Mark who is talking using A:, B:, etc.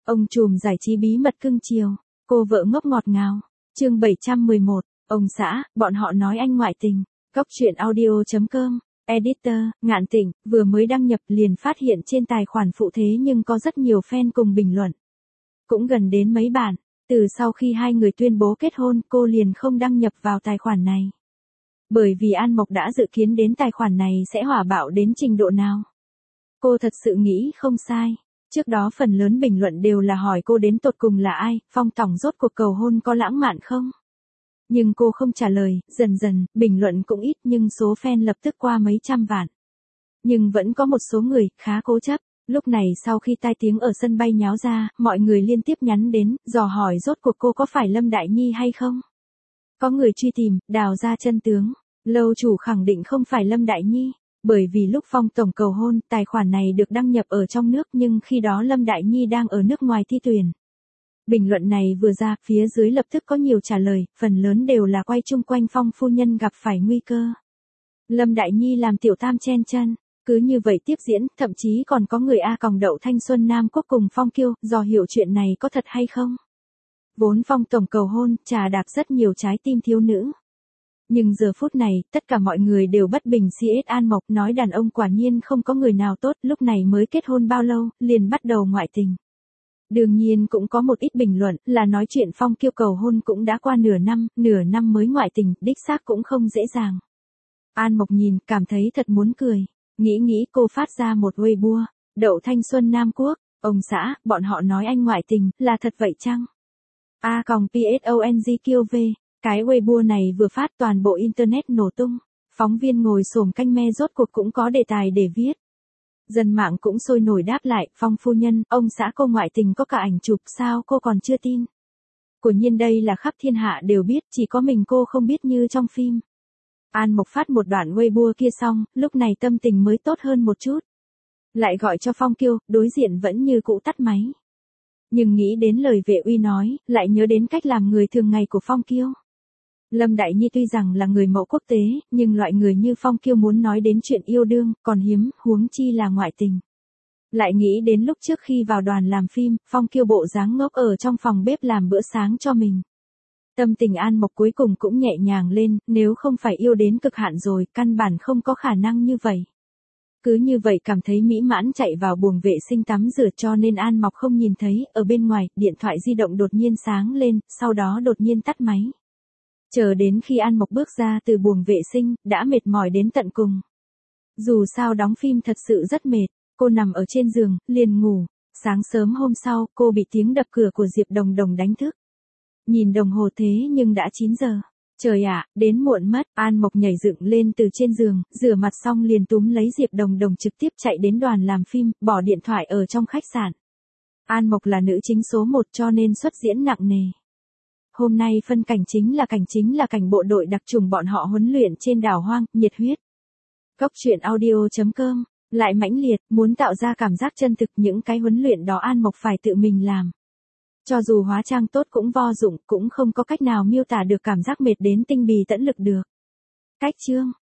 A: Ông trùm giải trí bí mật cưng chiều, cô vợ ngốc ngọt ngào. Chương 711, ông xã, bọn họ nói anh ngoại tình. Góc truyện audio.com, editor, Ngạn Tịnh, vừa mới đăng nhập liền phát hiện trên tài khoản phụ thế nhưng có rất nhiều fan cùng bình luận. Cũng gần đến mấy bạn, từ sau khi hai người tuyên bố kết hôn cô liền không đăng nhập vào tài khoản này. Bởi vì An Mộc đã dự kiến đến tài khoản này sẽ hỏa bạo đến trình độ nào. Cô thật sự nghĩ không sai. Trước đó phần lớn bình luận đều là hỏi cô đến tột cùng là ai, Phong tổng rốt cuộc cầu hôn có lãng mạn không? Nhưng cô không trả lời, dần dần, bình luận cũng ít nhưng số fan lập tức qua mấy trăm vạn. Nhưng vẫn có một số người, khá cố chấp. Lúc này sau khi tai tiếng ở sân bay nháo ra, mọi người liên tiếp nhắn đến, dò hỏi rốt cuộc cô có phải Lâm Đại Nhi hay không? Có người truy tìm, đào ra chân tướng. Lâu chủ khẳng định không phải Lâm Đại Nhi. Bởi vì lúc Phong tổng cầu hôn, tài khoản này được đăng nhập ở trong nước nhưng khi đó Lâm Đại Nhi đang ở nước ngoài thi tuyển. Bình luận này vừa ra, phía dưới lập tức có nhiều trả lời, phần lớn đều là quay chung quanh Phong phu nhân gặp phải nguy cơ. Lâm Đại Nhi làm tiểu tam chen chân, cứ như vậy tiếp diễn, thậm chí còn có người đậu thanh xuân Nam Quốc cùng Phong Kiêu, dò hiểu chuyện này có thật hay không. Vốn Phong tổng cầu hôn, trà đạp rất nhiều trái tim thiếu nữ. Nhưng giờ phút này, tất cả mọi người đều bất bình CS An Mộc nói đàn ông quả nhiên không có người nào tốt, lúc này mới kết hôn bao lâu, liền bắt đầu ngoại tình. Đương nhiên cũng có một ít bình luận là nói chuyện Phong Kiêu cầu hôn cũng đã qua nửa năm mới ngoại tình, đích xác cũng không dễ dàng. An Mộc nhìn, cảm thấy thật muốn cười. Nghĩ cô phát ra một Weibo, đậu thanh xuân Nam Quốc, ông xã, bọn họ nói anh ngoại tình, là thật vậy chăng? PSONGQV, cái Weibo này vừa phát toàn bộ internet nổ tung, phóng viên ngồi xổm canh me rốt cuộc cũng có đề tài để viết. Dân mạng cũng sôi nổi đáp lại, Phong phu nhân, ông xã cô ngoại tình có cả ảnh chụp sao cô còn chưa tin? Quả nhiên đây là khắp thiên hạ đều biết, chỉ có mình cô không biết như trong phim. An Mộc phát một đoạn Weibo kia xong, lúc này tâm tình mới tốt hơn một chút. Lại gọi cho Phong Kiêu, đối diện vẫn như cũ tắt máy. Nhưng nghĩ đến lời vệ uy nói, lại nhớ đến cách làm người thường ngày của Phong Kiêu. Lâm Đại Nhi tuy rằng là người mẫu quốc tế, nhưng loại người như Phong Kiêu muốn nói đến chuyện yêu đương, còn hiếm, huống chi là ngoại tình. Lại nghĩ đến lúc trước khi vào đoàn làm phim, Phong Kiêu bộ dáng ngốc ở trong phòng bếp làm bữa sáng cho mình. Tâm tình An Mộc cuối cùng cũng nhẹ nhàng lên, nếu không phải yêu đến cực hạn rồi, căn bản không có khả năng như vậy. Cứ như vậy cảm thấy mỹ mãn chạy vào buồng vệ sinh tắm rửa cho nên An Mộc không nhìn thấy, ở bên ngoài, điện thoại di động đột nhiên sáng lên, sau đó đột nhiên tắt máy. Chờ đến khi An Mộc bước ra từ buồng vệ sinh, đã mệt mỏi đến tận cùng. Dù sao đóng phim thật sự rất mệt, cô nằm ở trên giường, liền ngủ. Sáng sớm hôm sau, cô bị tiếng đập cửa của Diệp Đồng Đồng đánh thức. Nhìn đồng hồ thế nhưng đã 9 giờ. Trời ạ, đến muộn mất, An Mộc nhảy dựng lên từ trên giường, rửa mặt xong liền túm lấy Diệp Đồng Đồng trực tiếp chạy đến đoàn làm phim, bỏ điện thoại ở trong khách sạn. An Mộc là nữ chính số 1 cho nên xuất diễn nặng nề. Hôm nay phân cảnh chính là cảnh bộ đội đặc chủng bọn họ huấn luyện trên đảo hoang, nhiệt huyết. Góc truyện audio.com, lại mãnh liệt, muốn tạo ra cảm giác chân thực những cái huấn luyện đó An Mộc phải tự mình làm. Cho dù hóa trang tốt cũng vô dụng, cũng không có cách nào miêu tả được cảm giác mệt đến tinh bì tẫn lực được. Cách chương